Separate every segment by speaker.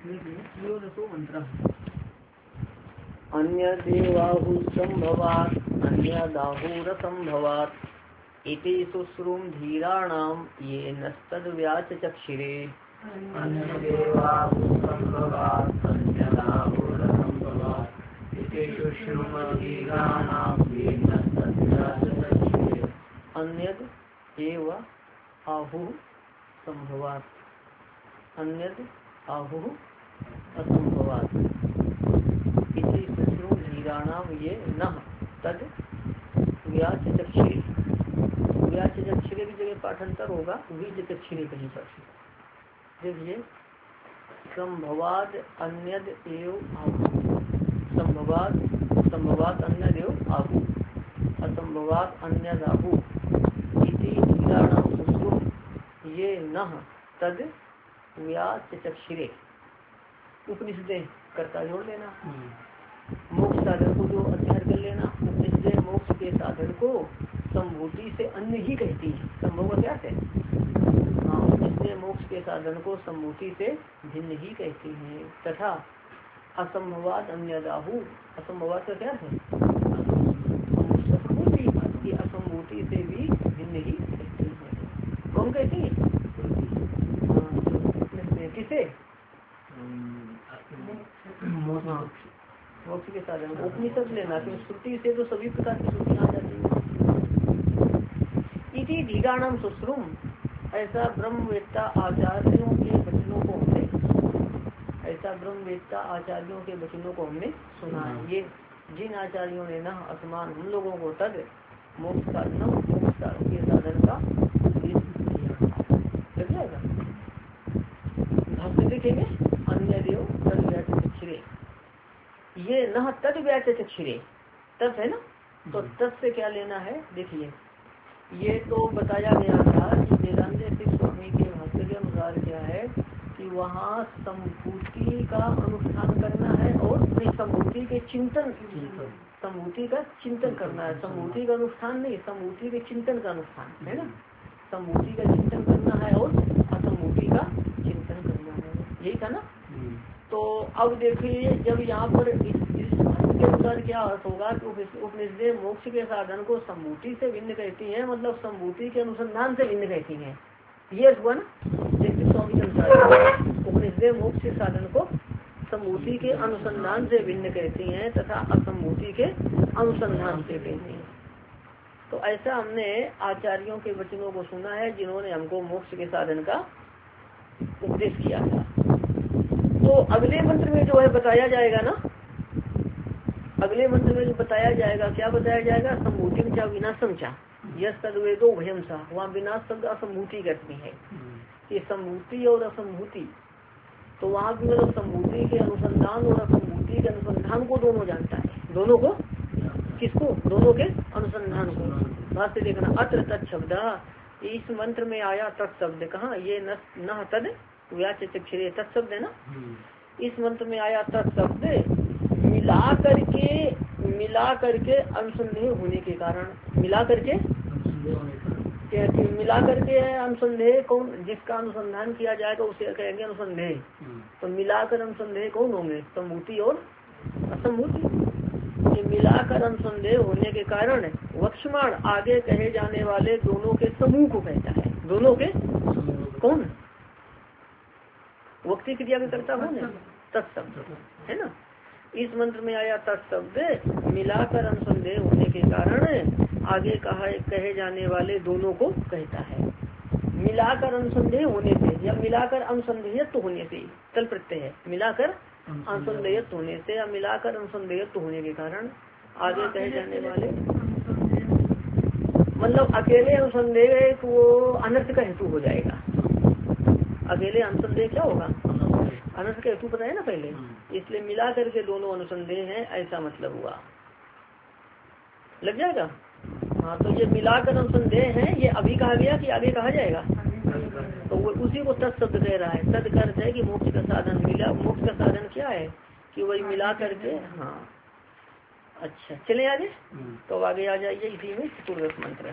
Speaker 1: अन्य देवाहु संभवात् अन्य दाहुर संभवात् इति शुश्रूम धीराणाम ये नस्तद्व्याच चक्षिरे अन्य देवाहु संभवात् अन्य दाहुर संभवात् इति शुश्रूम धीराणाम ये नस्तद्व्याच चक्षिरे अन्यद एव आहु संभवात् अन्यद आहु असंभवात् इति शुश्रूम धीराणाम ये नः तद व्याच चक्षिरे। व्याच चक्षिरे की जगह पाठांतर होगा बीज चक्षिरे कहीं पर। देखिए संभवाद अन्यद एव आहु संभवाद संभवात अन्यद एव आहु असंभवात अन्यद आहु इति धीराणाम शुश्रूम ये नः तद व्याच चक्षिरे। उपनिषदे कर्ता जोड़ लेना, मोक्ष साधन को जो अध्ययन कर लेना। उपनिषदे मोक्ष के साधन को संभूति से अन्य ही कहती है। संभव का क्या है? हाँ, उपनिषदे मोक्ष के साधन को संभूति से भिन्न ही कहती हैं। तथा असंभवात अन्य दाहु, असंभवात का क्या है? असंभूति, असंभूति से भी भिन्न ही कहती है। कौन कहती है? किसे? मोक्ष के साधन उपनिषद लेना, क्योंकि श्रुति से तो सभी प्रकार की श्रुतियां आ जाती है। इति धीराणाम शुश्रूम, ऐसा ब्रह्मवेत्ता आचार्यों के वचनों को हमने ऐसा ब्रह्मवेत्ता आचार्यों के वचनों को हमने सुना है। ये जिन आचार्यों ने न असमान हम लोगों को तद मोक्ष साधन मोक्ष के साधन का लग जाएगा। भाष्य देखेंगे अन्य देव तद व्याच चक्षिरे। ये न तद व्याच चक्षिरे तद है ना, तो तद से क्या लेना है? देखिए ये तो बताया गया था कि वेदांत स्वामी के भाष्य के अनुसार क्या है कि वहाँ संभूति का अनुष्ठान करना है और संभूति के चिंतन, संभूति का चिंतन करना है। संभूति का अनुष्ठान नहीं, संभूति के चिंतन का अनुष्ठान है ना। संभूति का चिंतन करना है और असंभूति का चिंतन करना है, यही था ना। तो अब देखिए जब यहाँ पर इस के अनुसार क्या अर्थ होगा कि उपनिषदे मोक्ष के साधन को संभूति से भिन्न कहती है, मतलब संभूति के अनुसंधान से भिन्न कहती है। ये अर्थ हुआ ना। जैसे स्वामी के अनुसार उपनिषदे मोक्ष के साधन को संभूति के अनुसंधान से भिन्न कहती हैं तथा असंभूति के अनुसंधान से कहती हैं। तो ऐसा हमने आचार्यों के वचनों को सुना है जिन्होंने हमको मोक्ष के साधन का उपदेश किया था। तो अगले मंत्र में जो है बताया जाएगा ना, अगले मंत्र में जो बताया जाएगा, क्या बताया जाएगा? संभूति में विनाशम चा यह तद्वेदो भयम सा। वहाँ विनाश शब्द असंभूति करती है कि संभूति और असंभूति, तो वहाँ भी मतलब संभूति के अनुसंधान और असंभूति के अनुसंधान को दोनों जानता है। दोनों को किसको? दोनों के अनुसंधान को। भाष्य देखना अत्र तत्शब्द, इस मंत्र में आया तत्शब्द कहाँ? ये न तद व्याच चक्षिरे तत्शब्द है ना। इस मंत्र में आया तत्शब्द मिला करके अनुसंदेह होने के कारण, मिला करके अनुसंदेह कौन? जिसका अनुसंधान किया जाएगा उसे कहेंगे अनुसंदेह। तो मिलाकर अनुसंदेह कौन होंगे? संभूति और असंभूति। मिलाकर अनुसंदेह होने के कारण वक्षमाण आगे कहे जाने वाले दोनों के समूह को कहता है। दोनों के कौन? वक्ती क्रिया में करता हो ना, तत्शब्द है ना। इस मंत्र में आया तत्शब्द मिलाकर अनुसंदेह होने के कारण आगे कहे जाने वाले दोनों को कहता है। मिलाकर अनुसंदेह होने से या मिलाकर अनुसंदेहित होने से तल प्रत्यय है। मिलाकर अनुसंदेहित होने से या मिलाकर अनुसंदेहित होने के कारण आगे कहे जाने वाले, मतलब अकेले अनुसंदेह वो अनर्थ का हेतु हो जाएगा। अकेले अनुसंदेह क्या होगा? अनर्थ का हेतु पता है ना पहले, इसलिए मिला करके दोनों अनुसंदेह हैं, ऐसा मतलब हुआ। लग जाएगा। हाँ, तो ये मिलाकर अनुसंदेह है, ये अभी कहा गया कि आगे कहा जाएगा। तो वो उसी को तत्शब्द कह रहा है। तद अर्थ है कि मोक्ष का साधन मिला। मोक्ष का साधन क्या है कि वही मिला करके। हाँ अच्छा, चले आगे। तो आगे आ जाइए इसी में चतुर्दश मंत्र।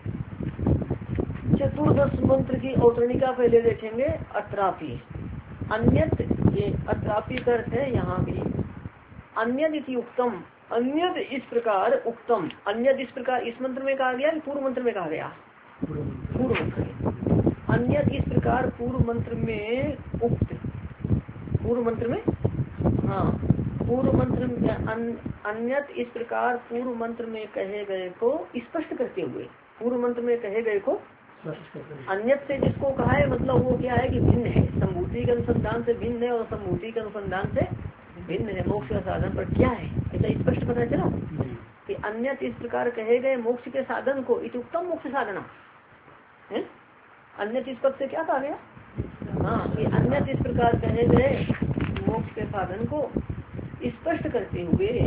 Speaker 1: चतुर्दश मंत्र की औतरणिका पहले देखेंगे। अत्रापि अन्यत, ये अत्रापि करते हैं यहाँ भी, अन्यद इति उक्तम, अन्यद इस प्रकार उक्तम, अन्यद इस प्रकार इस मंत्र में कहा गया, पूर्व मंत्र में कहा गया, पूर्व मंत्र में, अन्यद इस प्रकार पूर्व मंत्र में उक्त, पूर्व मंत्र में, हाँ पूर्व मंत्र में अन्यत इस प्रकार पूर्व मंत्र में कहे गए को स्पष्ट करते हुए, पूर्व मंत्र में कहे गए को अन्यत से जिसको कहा है मतलब वो क्या है कि भिन्न है, संभूति के अनुसंधान से भिन्न है और संभूति के अनुसंधान से भिन्न है। मोक्ष का साधन पर क्या है ऐसा स्पष्ट पता चला कि अन्यत इस प्रकार कहे गए मोक्ष के साधन को इत्युक्तम मोक्ष साधना है। अन्यत इस पद से क्या कहा गया, हाँ कि अन्यत इस प्रकार कहे गए मोक्ष के साधन को स्पष्ट करते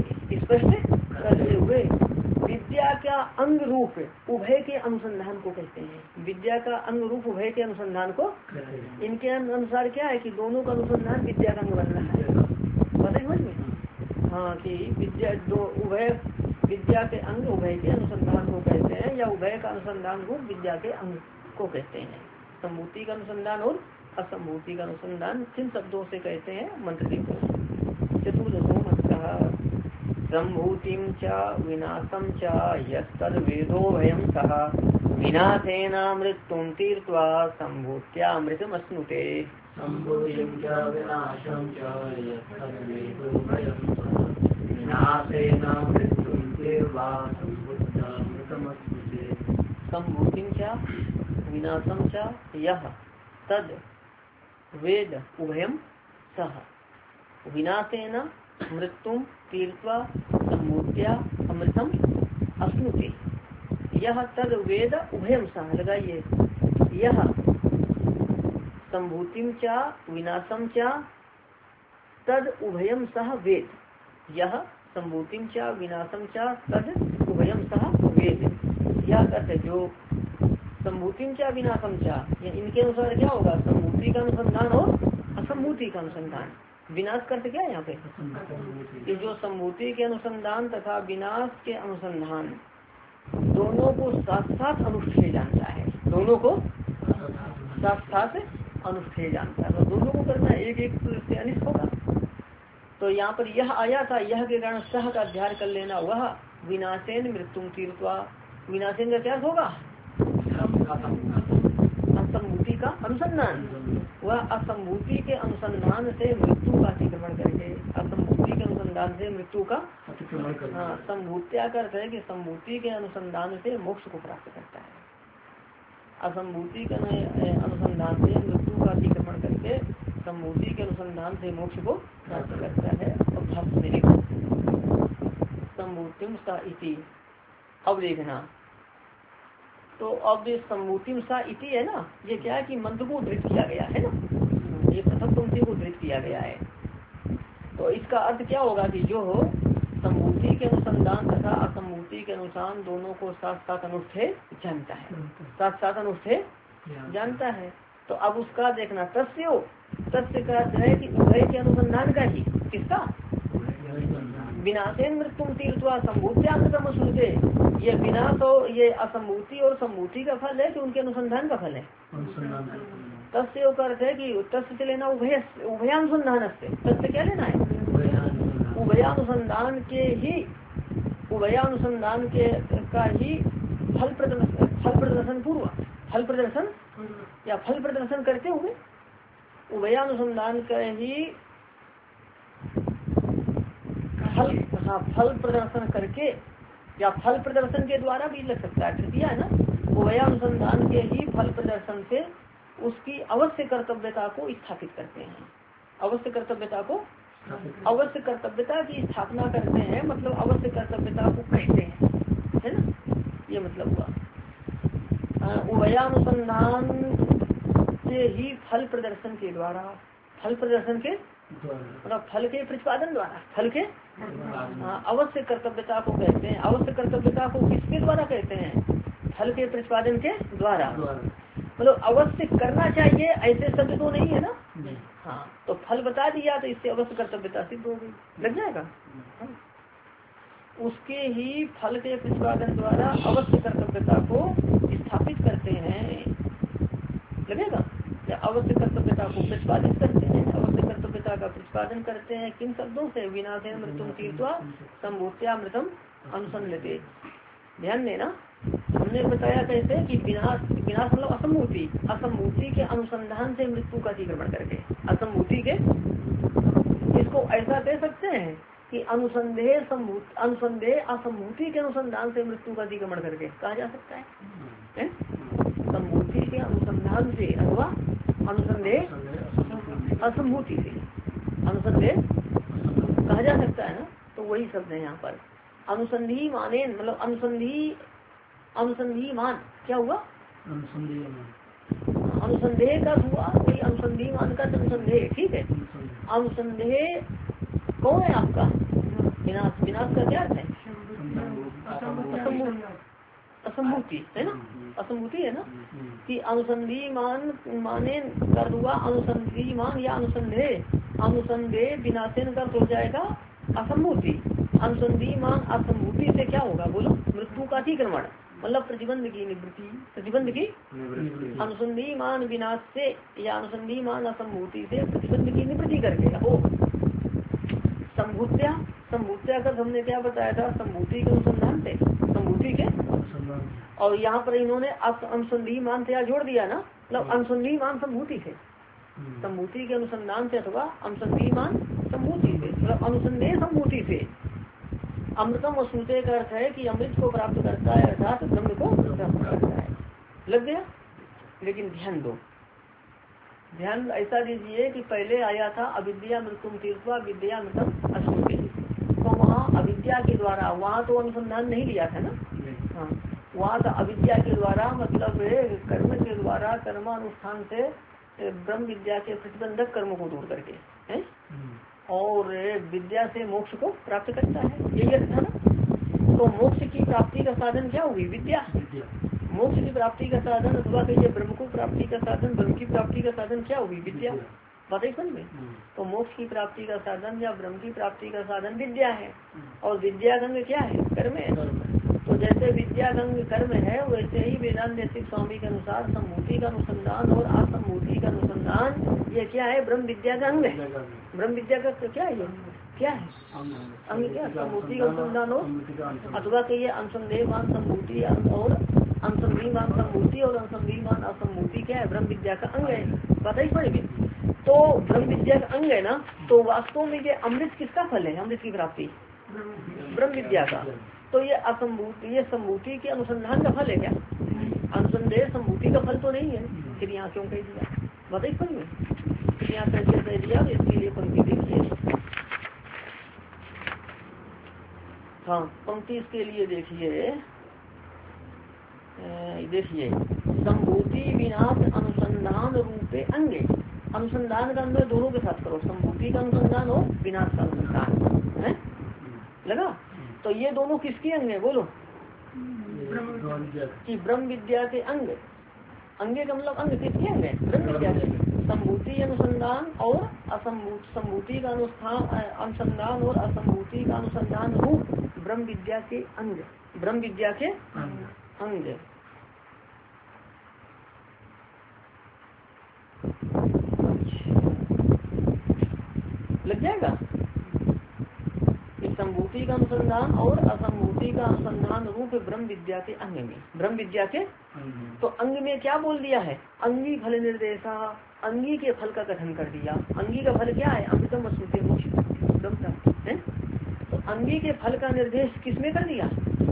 Speaker 1: हुए विद्या का अंग रूप उभय के अनुसंधान को कहते हैं। विद्या का अंग रूप उभय के अनुसंधान को, इनके अनुसार क्या है कि दोनों का अनुसंधान विद्या का अंग बनना है, पता है समझ में, हाँ कि विद्या दो उभय, विद्या के अंग उभय के अनुसंधान को कहते हैं, या उभय का अनुसंधान रूप विद्या के अंग को कहते हैं। संभूति का अनुसंधान और असंभूति का अनुसंधान किन शब्दों से कहते हैं, मंत्र देखो। चतुर्दशो मंत्र, संभूतिम च विनाशम च यस्तद वेदो भयम सह विनाशेन मृत्युम तीर्त्वा संभूत्यामृतमश्नुते।
Speaker 2: संभूतिम च विनाशम च यस्तद वेदो भयम सह विनाशेन मृत्युम तीर्त्वा संभूत्यामृतमश्नुते।
Speaker 1: संभूतिम च विनाशम च यह तद वेद उभयम सह विनाशेन मृत्युम तीर्त्वा संभूत्या अमृतम अश्नुते। यह तद वेद उभयम सह, लगाइए, यह संभूतिम चा विनाशम चा तद उभयम सह वेद, यह संभूतिम चा विनाशम चा तद उभयम सह वेद। यह कहते जो संभूतिम चा विनाशम चा, इनके अनुसार क्या होगा, संभूति का अनुसंधान और असंभूति का अनुसंधान। विनाश करते क्या है यहाँ पे, कि जो संभूति के अनुसंधान तथा विनाश के अनुसंधान दोनों को साथ साथ अनुष्ठेय जानता है, दोनों को साथ साथ अनुष्ठेय जानता है, तो दोनों को करना है, एक एक से अनिष्ट होगा। तो यहाँ पर यह आया था, यह के कारण सह का अध्ययन कर लेना, वह विनाशेन मृत्युम तीर्थवा, विनाशेन का क्या होगा, असंभूति का अनुसंधान, वह असंभूति के अनुसंधान से मृत्यु का अतिक्रमण करके, असंभूति के अनुसंधान से मृत्यु का अतिक्रमण करके, हाँ संभूत्या का अर्थ है कि संभूति के अनुसंधान से मोक्ष को प्राप्त करता है, असंभूति के अनुसंधान से मृत्यु का अतिक्रमण करके संभूति के अनुसंधान से मोक्ष को प्राप्त करता है। और भाष्य में देखो संभूतिम सा इति, अब देखना तो अब संभूतिम सा इति है ना, ये क्या है कि मंत्र को उद्धृत किया गया है ना, ये प्रथम पंक्ति को उद्धृत किया गया है। तो इसका अर्थ क्या होगा कि जो हो संभूति के अनुसंधान तथा असंभूति के अनुसार दोनों को साथ साथ अनुष्ठेय जानता है, साथ साथ अनुष्ठेय जानता है। तो अब उसका देखना, तस्य का अर्थ है कि उभय के अनुसंधान का ही, किसका, विनाशेन मृत्युम तीर्थवा संभूत्यामृतम अश्नुते। ये विनाश और ये असंभूति और संभूति का फल है कि उनके अनुसंधान का फल है। तस्य का अर्थ है कि तस्य से लेना उभयानुसंधान से, तस्य क्या लेना है, उभयानुसंधान के ही, उभयानुसंधान के का ही फल प्रदर्शन पूर्व, फल प्रदर्शन या फल प्रदर्शन करते हुए, उभयानुसंधान का ही फल प्रदर्शन करके या फल प्रदर्शन के द्वारा भी लग सकता है, तृतीया है ना, उभयानुसंधान के ही फल प्रदर्शन से उसकी अवश्य कर्तव्यता को स्थापित करते हैं, अवश्य कर्तव्यता को, अवश्य कर्तव्यता की स्थापना करते हैं, मतलब अवश्य कर्तव्यता को कहते हैं, है ना, ये मतलब हुआ। उभयानुसंधान से ही फल प्रदर्शन के द्वारा, फल प्रदर्शन के मतलब फल के प्रतिपादन द्वारा, फल के अवश्य कर्तव्यता को कहते हैं। अवश्य कर्तव्यता को किसके द्वारा कहते हैं, फल के प्रतिपादन के द्वारा, मतलब अवश्य करना चाहिए ऐसे शब्द तो नहीं है ना, हाँ तो फल बता दिया तो इससे अवश्य कर्तव्यता सिद्ध हो गई, लग जाएगा। उसके ही फल के प्रतिपादन द्वारा अवश्य कर्तव्यता को स्थापित करते हैं, लगेगा, या अवश्य कर्तव्यता को प्रतिपादित करते हैं, अमृतता का प्रतिपादन करते हैं किन शब्दों से? विनाशेन मृत्युम तीर्थवा संभूत्यामृतम अनुसंधते। ध्यान देना, हमने बताया कैसे कि विनाश मतलब असंभूति, असंभूति के अनुसंधान से मृत्यु का अतिक्रमण करके, असंभूति के, इसको ऐसा कह सकते हैं कि अनुसंदेह असंभूति के अनुसंधान से मृत्यु का अतिक्रमण करके कहा जा सकता है? संभूति के अनुसंधान से अथवा अनुसंदेह असंभूति से अनुसंदेह कहा जा सकता है ना। तो वही शब्द है यहाँ पर। अनुसंधी माने मतलब अनुसंधी मान क्या हुआ? अनुसंदेह का हुआ, वही अनुसंधी मान का अनुसंदेह। ठीक है, अनुसंदेह कौन है आपका? विनाश। विनाश का क्या अर्थ है? असंभूति है ना, असंभूति है ना कि अनुसंधी मान माने कर हुआ अनुसंधी मान या अनुसंदेह। अनुसंदेह विनाशन का हो जाएगा असंभूति। अनुसंधी मान असंभूति से क्या होगा बोलो? मृत्यु का अतिक्रमण मतलब प्रतिबंध की निवृत्ति, प्रतिबंध की अनुसंधी मान विनाश से या अनुसंधी मान असंभूति से प्रतिबंध की निवृत्ति करके हो। संभूत्या, संभूत्या का हमने क्या बताया था? संभूति के अनुसंधान से, संभूति के, और यहाँ पर इन्होंने अनुसंधी मान से जोड़ दिया ना, मतलब अनुसंधी मान संभूति से, संभूति के अनुसंधान से अथवा अनुसंधी मान संभूति से, मतलब अनुसंदेह संभूति से। अमृतम अश्नुते का अर्थ है कि अमृत को प्राप्त करता है, अर्थात ब्रह्म को प्राप्त करता है। लग गया? लेकिन ध्यान दो, ध्यान ऐसा दीजिए कि पहले आया था अविद्या मृत्युम तीर्थवा विद्या मृतम अश्नुते, तो वहाँ अविद्या के द्वारा, वहाँ तो अनुसंधान नहीं लिया था ना। हाँ, वहाँ का अविद्या के द्वारा मतलब कर्म के द्वारा कर्मानुष्ठान से ब्रह्म विद्या के प्रतिबंधक कर्म को दूर करके है और विद्या से मोक्ष को प्राप्त करता है, यही अर्थ था ना। तो मोक्ष की प्राप्ति का साधन क्या हुई? विद्या। मोक्ष की प्राप्ति का साधन अथवा कहिए ब्रह्म को प्राप्ति का साधन, ब्रह्म की प्राप्ति का साधन क्या हुई? विद्या। बात समझ में? तो मोक्ष की प्राप्ति का साधन या ब्रह्म की प्राप्ति का साधन विद्या है, और विद्या गंग क्या है? कर्म है। तो जैसे विद्या गंग कर्म है, वैसे ही वेदांत देशिक स्वामी के अनुसार संभूति का अनुसंधान और असंभूति का अनुसंधान ये क्या है? ब्रह्म विद्या का अंग है। ब्रह्म विद्या का क्या है? ये क्या है? अंग क्या? संभूति का अनुसंधान और अथवा कहिए अनुसंदेहवान संभूति और अनुसंधिमान संभूति और अनुसंधिमान असंभूति क्या है? ब्रह्म विद्या का अंग है। बताइए पड़ेगी। तो ब्रह्म विद्या का अंग है ना, तो वास्तव में ये अमृत किसका फल है? अमृत की प्राप्ति ब्रह्म विद्या का। तो ये असंभूति, ये संभूति के अनुसंधान का फल है क्या? अनुसंदेह संभूति का फल तो नहीं है। फिर यहाँ क्यों कह दिया? बताइए फल में फिर यहाँ कैसे कह दिया? इसके लिए पंक्ति देखिए। हाँ, पंक्ति इसके लिए देखिए, देखिए संभूति विनाश अनुसंधान रूपे अंगे। अनुसंधान का अंदर दोनों के साथ करो, संभूति का अनुसंधान और विनाश का अनुसंधान है। लगा? तो ये दोनों किसके अंग है बोलो? कि ब्रह्म विद्या के अंग। अंगे का मतलब अंग किसके अंग है? ब्रह्म विद्या के। संभूति अनुसंधान और संभूति का अनुसंधान और असंभूति का अनुसंधान रूप ब्रह्म विद्या के अंग, ब्रह्म विद्या के अंग। लग जाएगा? संभूति का अनुसंधान और असंभूति का अनुसंधान रूप ब्रह्म विद्या के अंग में, ब्रह्म विद्या के। तो अंग में क्या बोल दिया है? अंगी फल निर्देशा, अंगी के फल का कथन कर दिया। अंगी का फल क्या है? अमृतम अश्नुते मोक्ष ब्रह्म प्राप्ति है। तो अंगी के फल का निर्देश किसमें कर दिया?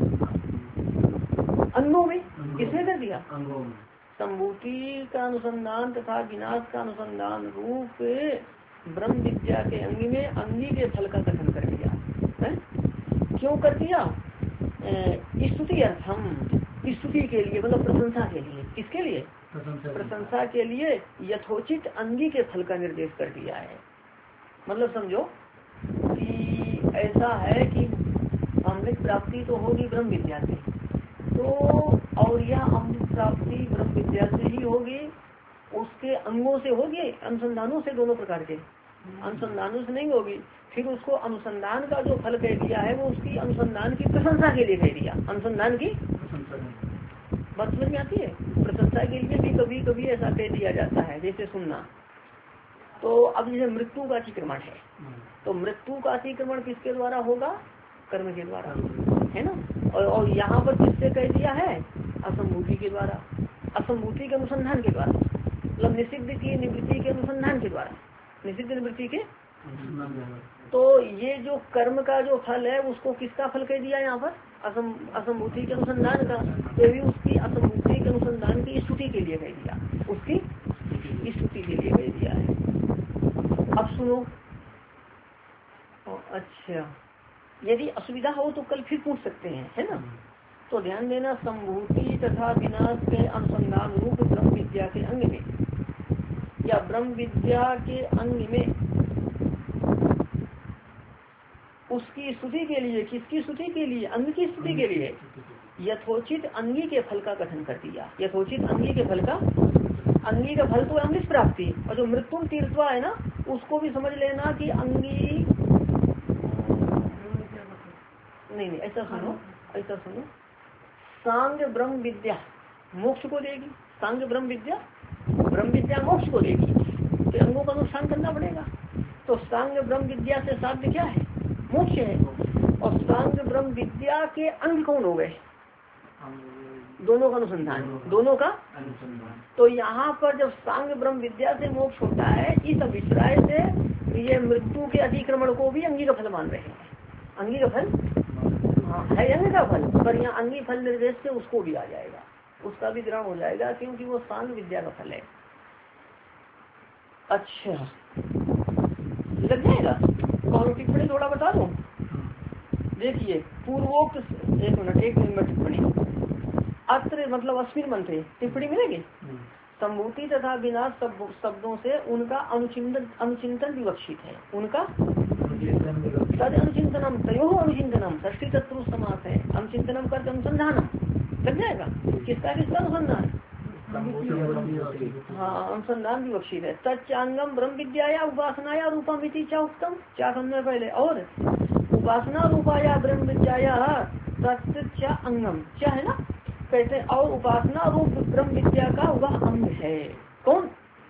Speaker 1: अंगों में। किसने कर दिया? संभूति का अनुसंधान तथा विनाश का अनुसंधान रूप ब्रह्म विद्या के अंगी में अंगी के फल का कथन कर दिया है। क्यों कर दिया? स्तुति अर्थम, स्तुति के लिए मतलब प्रशंसा के लिए। किसके लिए? प्रशंसा के लिए यथोचित अंगी के फल का निर्देश कर दिया है। मतलब समझो कि ऐसा है कि अमृत प्राप्ति तो होगी ब्रह्म विद्या से, तो और यह अमृत प्राप्ति ब्रह्म विद्या से ही होगी, उसके अंगों से होगी, अनुसंधानों से, दोनों प्रकार के अनुसंधानों से नहीं होगी। फिर उसको अनुसंधान का जो फल कह दिया है वो उसकी अनुसंधान की प्रशंसा के लिए कह दिया। अनुसंधान की बात समझ में आती है? प्रशंसा के लिए भी कभी कभी ऐसा कह दिया जाता है, जैसे सुनना तो अब जैसे मृत्यु का अतिक्रमण है, तो मृत्यु का अतिक्रमण किसके द्वारा होगा? कर्म के द्वारा, है ना। और यहाँ पर किससे कह दिया है? असंभूति के द्वारा, असंभूति के अनुसंधान के द्वारा, मतलब निषिद्ध की निवृत्ति के अनुसंधान के द्वारा, निषिद्ध निवृत्ति के। तो ये जो कर्म का जो फल है उसको किसका फल कह दिया यहाँ पर? असंभूति के अनुसंधान का। तो भी उसकी असंभूति के अनुसंधान की स्तुति के लिए कह दिया, उसकी स्तुति के लिए कह दिया है। अब सुनो, अच्छा यदि असुविधा हो तो कल फिर पूछ सकते हैं, है ना। तो ध्यान देना, संभूति तथा विनाश के अनुसंधान रूप ब्रह्म विद्या के अंग में या ब्रह्म विद्या के अंग में उसकी स्तुति के लिए, किसकी स्तुति के लिए? अंग की स्तुति के लिए यथोचित अंगी के फल का कथन कर दिया। यथोचित अंगी के फल का, अंगी का फल तो अमृत प्राप्ति, और जो मृत्यु तीर्थवा है ना उसको भी समझ लेना कि अंगी नहीं, ऐसा सुनो, ऐसा सुनो, सांग ब्रह्म विद्या मोक्ष को देगी। सांग ब्रह्म विद्या मोक्ष को देगी, तो अंगों का नुकसान करना पड़ेगा। तो सांग ब्रह्म विद्या से साध्य क्या है? मोक्ष है। और सांग ब्रह्म विद्या के अंग कौन हो गए? दोनों का अनुसंधान, दोनों का। तो यहाँ पर जब सांग ब्रह्म विद्या से मोक्ष होता है, इस अभिप्राय से ये मृत्यु के अतिक्रमण को भी अंगी का फल मान रहे हैं। अंगी का फल है अंग का फल, पर यहाँ अंगी फल निर्देश से उसको भी आ जाएगा, उसका भी ग्रहण हो जाएगा, क्योंकि वो सांग विद्या का फल है। अच्छा लग जाएगा। कौन टिप्पणी थोड़ा बता दूं? देखिए पूर्वोक्त, एक मिनट टिप्पणी अत्र मतलब अस्मिन मंत्रे टिप्पणी मिलेगी। संभूति तथा विनाश शब्दों से उनका अनुचिंतन विवक्षित है। उनका तद अनुचिंतनम, तयो अनुचिंतनम, षष्ठी तत्पुरुष समास है। अनुचिंतनम कर अनुसंधानम, लग जाएगा। किसका अनुसंधान? हाँ, अनुसंधान विवक्षित है। तच्चांगम ब्रह्म विद्याया उपासनाया रूपम इति चा उत्तम, क्या समझ पहले। और उपासना रूपाया ब्रह्म विद्याया तच्च अंगम, क्या है ना, कहते हैं। और उपासना रूप ब्रह्म विद्या का वह अंग है। कौन?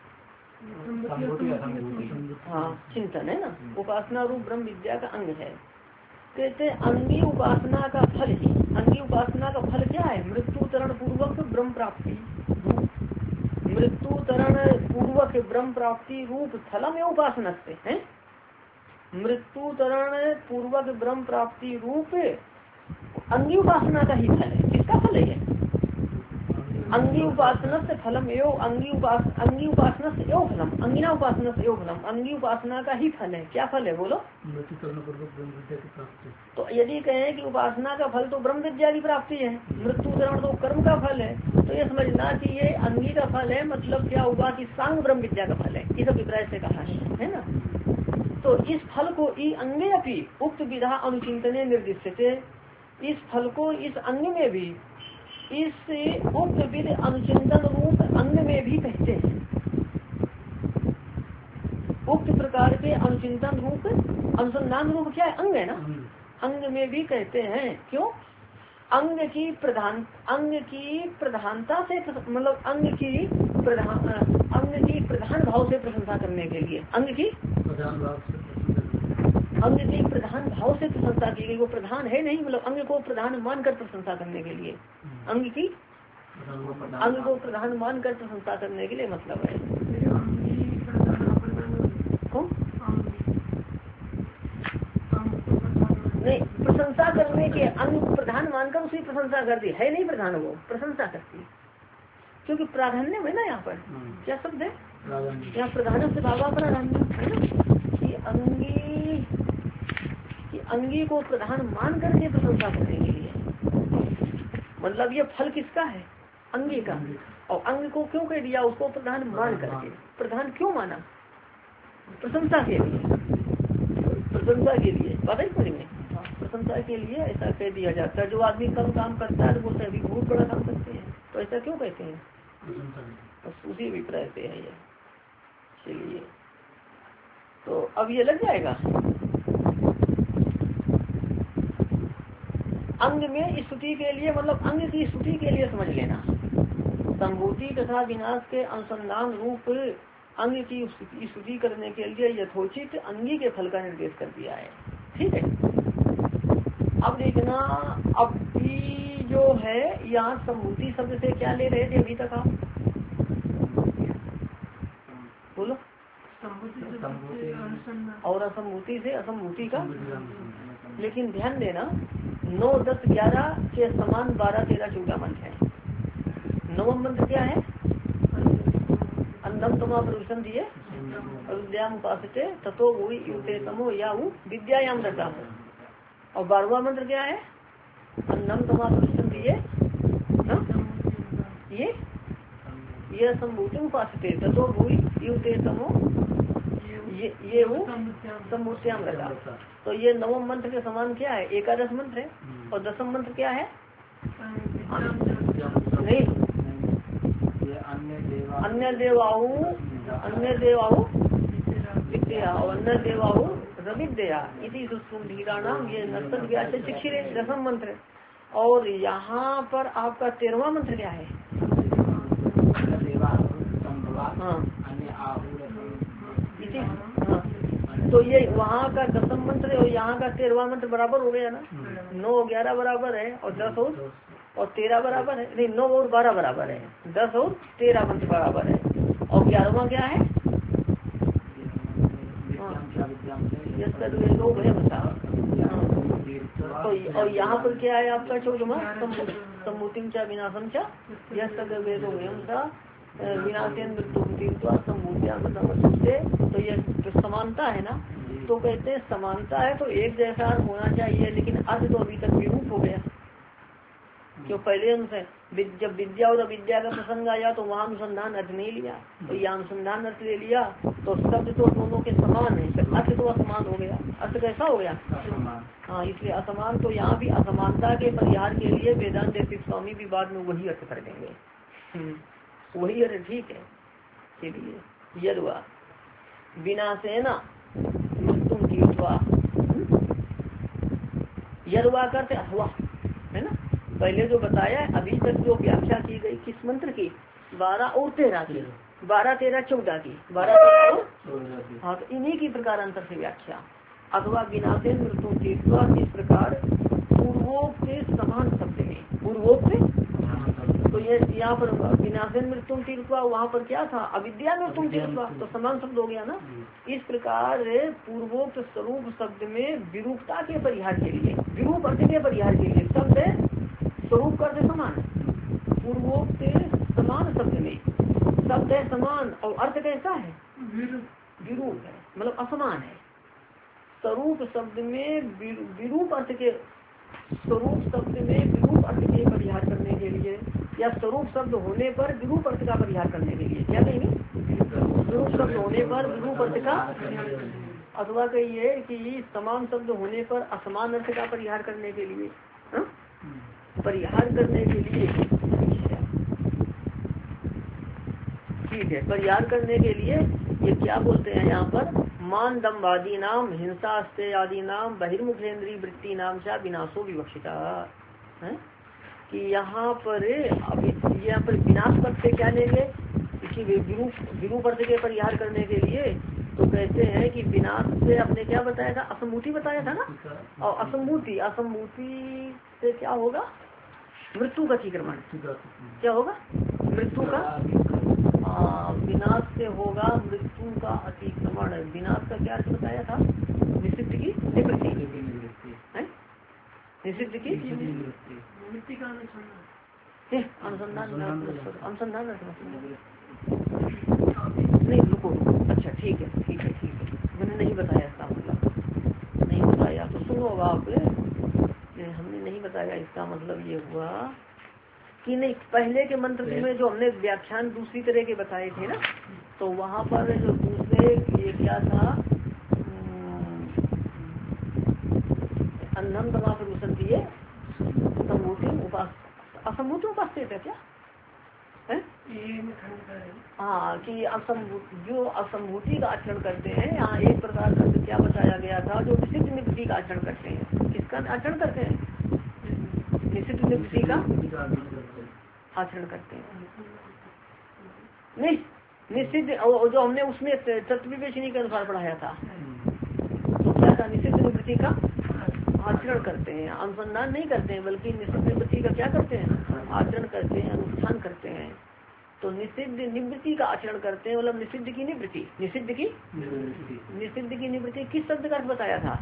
Speaker 1: हाँ, चिंतन है ना, उपासना रूप ब्रह्म विद्या का अंग है। कहते अंगी उपासना का फल ही, अंगी उपासना का फल क्या है? मृत्यु तरण पूर्वक ब्रह्म प्राप्ति, मृत्यु तरण पूर्वक ब्रह्म प्राप्ति रूप फलम एवं उपासना से है। मृत्यु तरण पूर्वक ब्रह्म प्राप्ति रूप अंगी उपासना का ही फल है। किसका फल है? अंगी उपासना से फलम एवं अंगी उपासना से एवं फलम, अंगिना उपासना से एवं फलम, अंगी उपासना का ही फल है। क्या फल है बोलो? तो यदि कहें कि उपासना का फल तो ब्रह्म विद्या की प्राप्ति है, मृत्यु तरण तो कर्म का फल है, तो ये समझना कि ये अंगी का फल है, मतलब क्या हुआ कि सांग ब्रह्म विद्या का फल है। इस अभिप्राय से कहा है ना। तो इस फल को ई अंगे अपनी उक्त विधा अनुचिंतने निर्दिष्ट, इस फल को इस अंग में भी, इस उक्त विध अनुचिंतन रूप अंग में भी कहते हैं। उक्त प्रकार के अनुचिंतन रूप, अनुसंधान रूप क्या है? अंग है ना, अंग में भी कहते हैं। क्यों? अंग की प्रधानता से, मतलब अंग की प्रधान भाव से प्रशंसा करने के लिए, अंग की प्रधान भाव से प्रशंसा की गई। वो प्रधान है नहीं, मतलब अंग को प्रधान मानकर प्रशंसा करने के लिए, अंग को प्रधान मानकर प्रशंसा करने के लिए मतलब है। नहीं, प्रशंसा करने के, अंग प्रधान मानकर उसकी प्रशंसा कर दी है, नहीं प्रधान, वो प्रशंसा करती, क्योंकि प्राधान्य है ना। यहाँ पर क्या शब्द है? यहाँ प्रधान से भावा प्राधान्य है ना, कि अंगी को प्रधान मान करके प्रशंसा करने के लिए। मतलब ये फल किसका है? अंगी का। और अंग को क्यों कह दिया? उसको प्रधान मान करके। प्रधान क्यों माना? प्रशंसा के लिए, प्रशंसा के लिए, बात है समझ में, प्रशंसा के लिए ऐसा कह दिया जाता है। जो आदमी कम काम करता है वो सभी बहुत बड़ा काम करते हैं, तो ऐसा क्यों कहते हैं? बस उसी अभिप्राय से है ये। चलिए, तो अब ये लग जाएगा। अंग में स्तुति के लिए, मतलब अंग की स्तुति के लिए समझ लेना। संभूति तथा विनाश के अनुसंधान रूप अंग की स्तुति करने के लिए यथोचित अंगी के फल का निर्देश कर दिया है। ठीक है, अब देखना, अभी जो है यहाँ सम्मुति शब्द से क्या ले रहे थे अभी तक आप बोलो? और असम्मुति से असम्मुति का, लेकिन ध्यान देना 9, 10, 11 के समान 12, 13, 14 मंत्र है। नवम मंत्र क्या है? अन्नम तमा प्रवचन दिए अविद्याम उपासते ततो भूय युते तमो याहू विद्यायाम रता। और 12वां मंत्र क्या है? अन्नम तमा प्रवचन दिए ये सम्भूति उपासते ततो भूय युते तमो ये वो सम्भूत्याम रता। तो ये नवम मंत्र के समान क्या है? एकादश मंत्र है। और 10वां मंत्र क्या है? नहीं, अन्य देवाहु विद्या और अन्य देवाहु रविद्या इति सुधीराणाम ये नर्तन व्यास शिक्षिरे 10वां मंत्र। और यहाँ पर आपका 13वां मंत्र क्या है? हाँ, तो ये वहाँ का 10वां मंत्र और यहाँ का 13वां मंत्र बराबर हो गया ना? 9 और 11 बराबर है और 10 और 13 बराबर है। नहीं, 9 और 12 बराबर है, 10 और 13 मंत्र बराबर है। और 11वां क्या है? और यहाँ पर क्या है आपका 14वां? सम्मुतिम चा विनाशम चा यह वेदो विनाशेन मृत्यु सम्मुतिया मतलब। तो ये जो समानता है ना, तो कहते हैं समानता है तो एक जैसा होना चाहिए, लेकिन अर्थ तो अभी तक विरूप हो गया। क्यों? पहले उनसे जब विद्या और अविद्या का प्रसंग आया तो वहाँ अनुसंधान अर्थ नहीं लिया, तो यहाँ अनुसंधान अर्थ ले लिया, तो शब्द तो दोनों के समान है, तो अर्थ तो असमान हो गया। अर्थ कैसा हो गया? हाँ, इसलिए असमान। तो यहाँ भी असमानता के परिहार के लिए वेदांत स्वामी भी बाद में वही अर्थ कर देंगे, वही अर्थ। ठीक है, चलिए यदवा विनाशेना मृत्युम तीर्थवा, यदवा करते अथवा है ना। पहले जो बताया अभी तक जो व्याख्या की गई किस मंत्र की? 12 और 13 की, 12, 13, 14 की, 12, 13। हाँ, तो इन्हीं की प्रकार अंतर से व्याख्या। अथवा विनाशेन मृत्यु तीर्थवा, इस प्रकार पूर्वोक्त समान शब्द में, पूर्वोक्त। तो ये यहाँ पर विनाशेन मृत्यु तीर्थवा, वहाँ पर क्या था? अविद्या मृत्यु तीर्थवा, तो समान शब्द हो गया ना। इस प्रकार पूर्वोक्त स्वरूप शब्द में विरूपता के परिहार के लिए, विरूप अर्थ के परिहार के लिए शब्द स्वरूप का अर्थ समान, पूर्वोक्त समान शब्द में शब्द है समान और अर्थ कैसा है? विरूप है, मतलब असमान है। स्वरूप शब्द में विरूप अर्थ के, स्वरूप शब्द में विरूप अर्थ के परिहार करने के लिए, या स्वरूप शब्द होने पर विरूप अर्थ का परिहार करने के लिए, क्या कहेंगे? स्वरूप शब्द होने पर विरूप अर्थ का, अथवा कहिए कि समान शब्द होने पर असमान अर्थ का परिहार करने के लिए, परिहार करने के लिए। ठीक है, परिहार करने के लिए ये क्या बोलते हैं यहाँ पर? मान दम्बादी नाम हिंसा आदि नाम बहिर्मुखेंद्रीय वृत्ति नाम चा विनाशो विवक्षिता है। कि यहाँ पर विनाश पद से क्या लेंगे? कि विरूप अर्थ के परिहार करने के लिए तो कहते हैं कि विनाश से आपने क्या बताया था? असम्मुति बताया था ना। और असम्मुति से क्या होगा? मृत्यु का अतिक्रमण। क्या होगा? मृत्यु का, विनाश से होगा मृत्यु का अतिक्रमण। विनाश का क्या अर्थ बताया था? निषिद्ध की निवृत्ति, निषिद्ध की अनुसंधान नहीं, रुको। अच्छा, ठीक है, मैंने नहीं बताया इसका मतलब, नहीं बताया तो सुनो आप, हमने नहीं बताया इसका मतलब ये हुआ कि नहीं, पहले के मंत्र में जो हमने व्याख्यान दूसरी तरह के बताए थे ना, तो वहाँ पर जो दूसरे ये क्या था? अन्नम तमा प्रदूषण दिए असम्भूति उपास्य क्या है? हाँ, कि जो असम्भूति का आचरण करते हैं, यहाँ एक प्रकार का क्या बताया गया था? जो निषिद्ध निवृत्ति का आचरण करते हैं। किसका आचरण करते हैं? निषिद्ध निवृत्ति का आचरण करते हैं। नहीं, निषिद्ध जो हमने उसमें तत्विवेचनी के अनुसार पढ़ाया था, तो क्या था? निषिद्ध निवृत्ति का आचरण करते हैं, अनुसंधान नहीं करते हैं, बल्कि निषिद्ध निवृत्ति का क्या करते हैं? आचरण करते हैं, अनुष्ठान करते हैं। तो निषिद्ध निवृत्ति का आचरण करते हैं, मतलब निषिद्ध की निवृत्ति। निषिद्ध की निवृत्ति किस शब्द का अर्थ बताया था?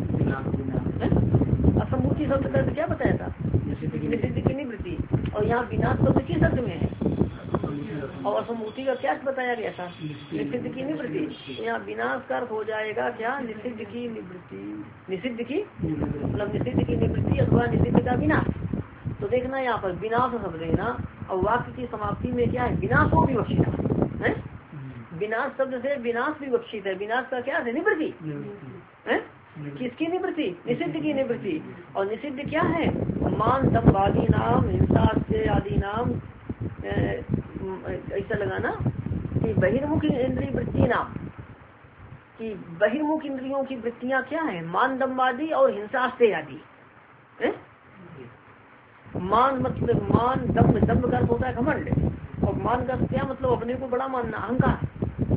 Speaker 1: असंभूति शब्द का अर्थ क्या बताया था? निषिद्ध की निवृत्ति। और यहाँ विनाश शब्द किस अर्थ में है? और असंभूति का क्या अर्थ बताया गया था? निषिद्ध की निवृत्ति। यहाँ विनाश का अर्थ हो जाएगा क्या? निषिद्ध की निवृत्ति। निषिद्ध की मतलब निषिद्ध की निवृत्ति अथवा निषिद्ध का विनाश। तो देखना यहाँ पर विनाश शब्द है ना, और वाक्य की समाप्ति में क्या है? विनाश हो विवक्षित है। विनाश शब्द से विनाश विवक्षित है। विनाश का क्या है? निवृत्ति है। किसकी निवृत्ति? निषिद्ध की निवृत्ति। और निषिद्ध क्या है? मान दम्भ आदि नाम, हिंसा आदि नाम, ऐसा लगाना कि बहिर्मुख इंद्रिय वृत्ति नाम, कि बहिर्मुख इंद्रियों की वृत्तियां क्या है? मान दम्भ आदि और हिंसा आदि। मान मतलब मान, दम्भ का अर्थ होता है घमंड, और मान का क्या मतलब? अपने को बड़ा मानना, अहंकार।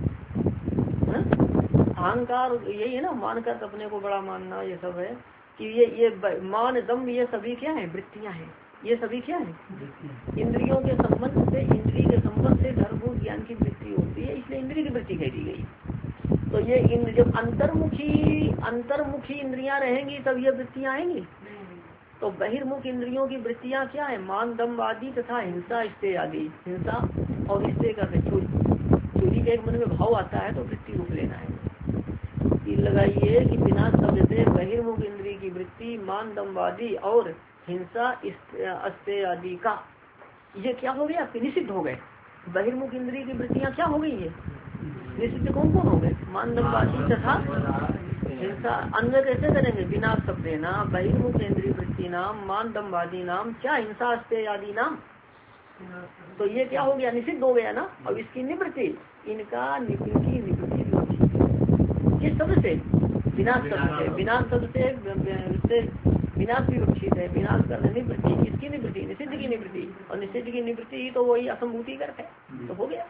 Speaker 1: अहंकार यही है ना, मान का अपने को बड़ा मानना, ये सब है कि ये मान दम्भ ये सभी क्या है? वृत्तियां हैं। ये सभी क्या है? इंद्रियों के संबंध से, इंद्रिय के संबंध से धर्म ज्ञान की वृत्ति होती है, इसलिए इंद्रिय की वृत्ति कह दी गई। तो ये जब अंतर्मुखी इंद्रियां रहेंगी तब ये वृत्तियां आएंगी। तो बहिर्मुख इंद्रियों की वृत्तियां क्या है? मान दम्भ आदि तथा हिंसा स्ते आदि। हिंसा और स्ते का चोरी का एक मन में भाव आता है तो वृत्ति रूप लेना है। लगाइए कि विनाश शब्द से बहिर्मुख इंद्रिय की वृत्ति, मान दम्भ आदि और हिंसा अस्ते आदि का, ये क्या हो गया? आपके निषिद्ध हो गए। बहिर्मुख इंद्रिय की वृत्तियां क्या हो गई है? निषिद्ध कौन कौन हो गए? मान दम्भ आदि तथा हिंसा। अन्य कैसे करेंगे? विनाश शब्द देना बहिर्मुख इंद्रिय वृत्ति नाम, मान दम्भ आदि नाम, क्या हिंसा अस्ते आदि नाम। तो ये क्या हो गया? निषिद्ध हो गया ना। और इसकी निवृत्ति, इनका निवृत्ति किस शब्द से? विनाश शब्द से। विनाश शब्द से विनाश भी विवक्षित है। विनाश का निवृत्ति, किसकी निवृत्ति? निषिद्ध की निवृत्ति। और निषिद्ध की निवृत्ति ही तो वही असंभूति करता है। तो हो गया,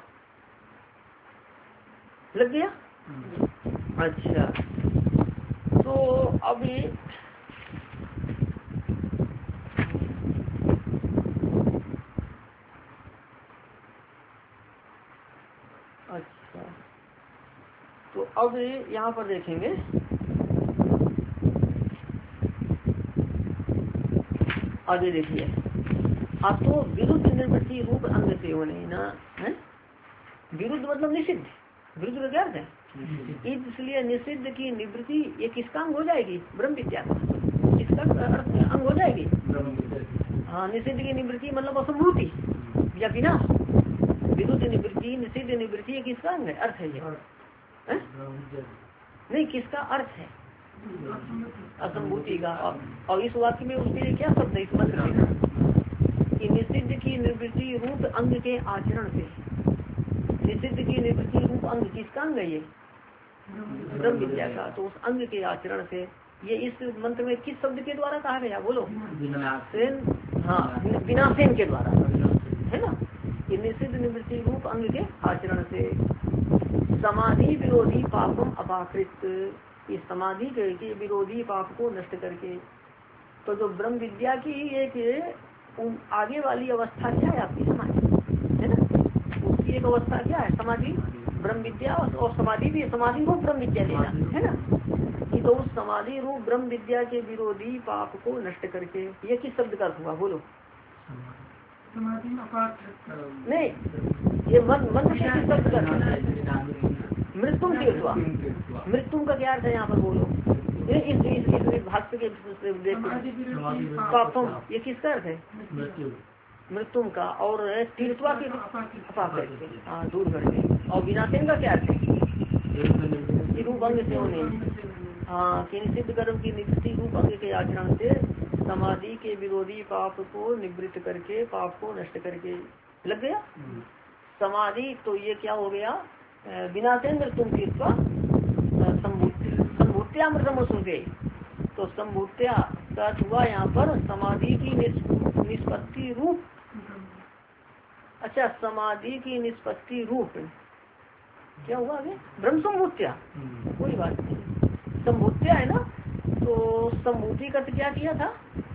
Speaker 1: लग गया। अच्छा, तो अभी अच्छा, तो अब यहाँ पर देखेंगे आगे। देखिए, अब तो विरुद्ध निवृत्ति रूप अंग से होने ना है। विरुद्ध मतलब निषिद्ध, विरुद्ध का क्या अर्थ है? इसलिए निषिद्ध की निवृत्ति ये किसका अंग हो जाएगी? ब्रह्म विद्या का। किसका अंग हो जाएगी? हाँ, निषिद्ध की निवृत्ति मतलब असंभूति या विनाश। विरुद्ध निवृत्ति, निषिद्ध निवृत्ति ये किसका अंग है? अर्थ है ये नहीं, किसका अर्थ है? असंभूति का। और इस वाक्य में उसके लिए क्या शब्द है इस मंत्र में? कि निषिद्ध की निवृत्ति रूप अंग के आचरण से। निषिद्ध की निवृत्ति रूप अंग किसका अंग है? ये ब्रह्म विद्या का। तो उस अंग के आचरण से, ये इस मंत्र में किस शब्द के द्वारा कहा गया? बोलो। सेन। हाँ, विनाशेन के द्वारा है ना। ये निषिद्ध निवृत्ति रूप अंग के आचरण से समाधि विरोधी पापम अपाकृत, इस समाधि के विरोधी पाप को नष्ट करके। तो जो ब्रह्म विद्या की एक आगे वाली अवस्था क्या है आपकी? समाधि है ना। उसकी एक अवस्था क्या है? समाधि। ब्रह्म विद्या और समाधि भी, समाधि रूप ब्रह्म विद्या लेना है ना। कि तो उस समाधि रूप ब्रह्म विद्या के विरोधी पाप को नष्ट करके, ये किस शब्द का अर्थ हुआ? बोलो। नहीं, ये मंत्र से किस शब्द का? मृत्युम तीर्थवा। मृत्युम का क्या अर्थ है यहाँ पर? बोलो। इस भक्त के पापम, ये किसका अर्थ है? मृत्युम का। और तीर्थवा के हाँ, दूर करके। और विनाशन का क्या अर्थ है? रूप अंग से होने। हाँ, कि निषिद्ध कर्म की निवृत्ति रूप अंग के आचरण से समाधि के विरोधी पाप को निवृत्त करके, पाप को नष्ट करके। लग गया समाधि। तो ये क्या हो गया? विनाशेन मृत्युम तीर्थवा संभूत्या मृतम सुनते। तो संभूत्या का हुआ यहाँ पर समाधि की निष्पत्ति रूप। अच्छा, समाधि की निष्पत्ति रूप क्या हुआ आगे? ब्रह्म संभूत्या, कोई बात नहीं, संभूत्या है ना। तो संभूति का क्या किया था?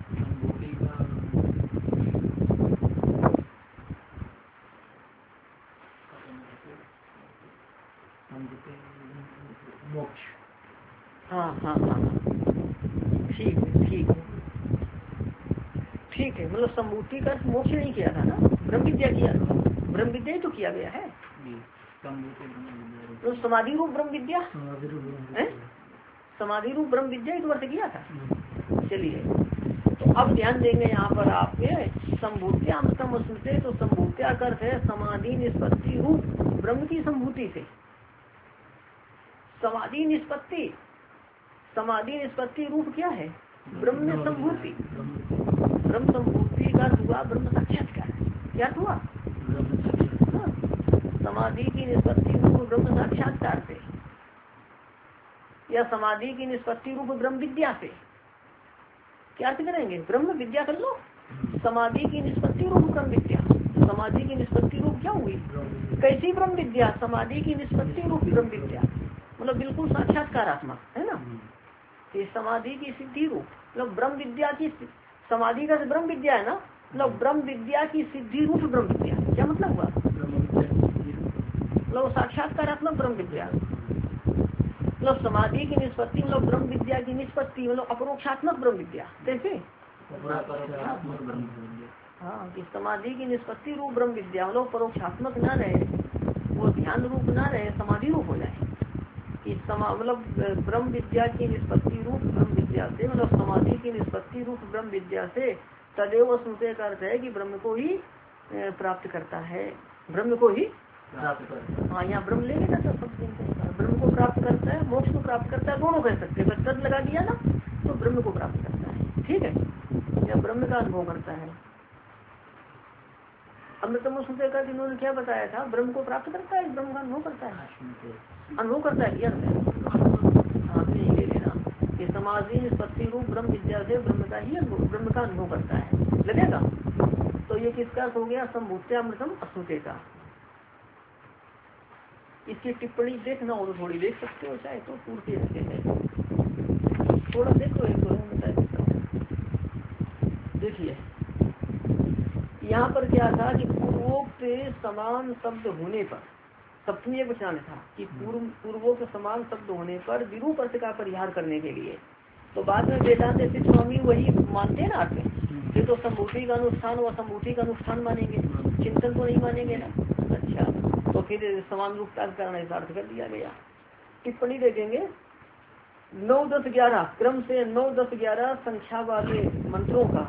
Speaker 2: मोक्ष।
Speaker 1: हाँ हाँ हाँ, ठीक ठीक ठीक है, मतलब संभूति का मोक्ष नहीं किया था ना, ब्रह्म विद्या किया था, ब्रह्म विद्या ही तो किया गया है। तो समाधि रूप ब्रह्म विद्या है, समाधि रूप ब्रह्म विद्या ही तो अर्थ किया था। चलिए, तो अब ध्यान देंगे यहाँ पर आपके संभूत्यामृतम स्मृते। तो संभूत्या का अर्थ है समाधि निष्पत्ति रूप ब्रह्म की संभूति से। समाधि निष्पत्ति, समाधि निष्पत्ति रूप क्या है? ब्रह्म संभूति। ब्रह्म संभूति का हुआ ब्रह्म साक्षात्कार। क्या हुआ? समाधि की निष्पत्ति रूप ब्रह्म साक्षात्कार से, या समाधि की निष्पत्ति रूप ब्रह्म विद्या से। क्या अर्थ करेंगे? ब्रह्म विद्या कर लो, समाधि की निष्पत्ति रूप ब्रह्म विद्या। समाधि की निष्पत्ति रूप क्या हुई? कैसी ब्रह्म विद्या? समाधि की निष्पत्ति रूप ब्रह्म विद्या, मतलब बिल्कुल साक्षात्कारात्मक है ना। ये समाधि की सिद्धि रूप, मतलब ब्रह्म विद्या की, समाधि का ब्रह्म विद्या है ना, मतलब ब्रह्म विद्या की सिद्धि रूप ब्रह्म विद्या। क्या मतलब हुआ? मतलब साक्षात्कारात्मक ब्रह्म विद्या, मतलब समाधि की निष्पत्ति, मतलब ब्रह्म विद्या की निष्पत्ति, मतलब अपरोक्षात्मक ब्रह्म विद्या। कैसे? हाँ, कि समाधि की निष्पत्ति रूप ब्रह्म विद्या, मतलब परोक्षात्मक न रहे, वो ध्यान रूप न रहे, समाधि रूप हो जाए। कि मतलब ब्रह्म विद्या की निष्पत्ति रूप ब्रह्म विद्या से, मतलब समाधि की निष्पत्ति रूप ब्रह्म विद्या से तदेव स्मृते का अर्थ है कि ब्रह्म को ही प्राप्त करता है, ब्रह्म को ही प्राप्त करता है। हाँ, यहाँ ब्रह्म लेने का सब ब्रह्म को प्राप्त करता है, मोक्ष को प्राप्त करता है, दोनों कह सकते हैं। बस तद लगा दिया ना, तो ब्रह्म को प्राप्त करता है। ठीक है, या ब्रह्म का अनुभव करता है। अमृतम स्मृति का इन्होंने क्या बताया था? ब्रह्म को प्राप्त करता है, ब्रह्म का अनुभव करता है, अनुभव करता है। क्या आपने ले लेना कि समाधि निष्पत्ति रूप ब्रह्म विद्या से ब्रह्म का ही ब्रह्म का अनुभव करता है, लगेगा। तो ये किसका हो गया? संभूत्यामृतम स्मृति का। इसकी टिप्पणी देखना हो तो थोड़ी देख सकते हो, चाहे तो पूर्ति रखते हैं, थोड़ा देखो एक तो देखिए यहाँ पर क्या था कि पूर्वोक्त समान शब्द होने पर, सप्तमी एक वचन था कि पूर्वोक्त समान शब्द होने पर विरूप अर्थ का परिहार करने के लिए। तो बाद में वेदांत स्वामी वही मानते हैं ना अर्थ, ये तो संभूति का अनुष्ठान और असंभूति का अनुष्ठान मानेंगे, चिंतन तो नहीं मानेंगे ना। अच्छा, तो फिर समान रूपता के कारण ऐसा अर्थ कर दिया गया। टिप्पणी देखेंगे 9, 10, 11 क्रम से 9, 10, 11 संख्या वाले मंत्रों का,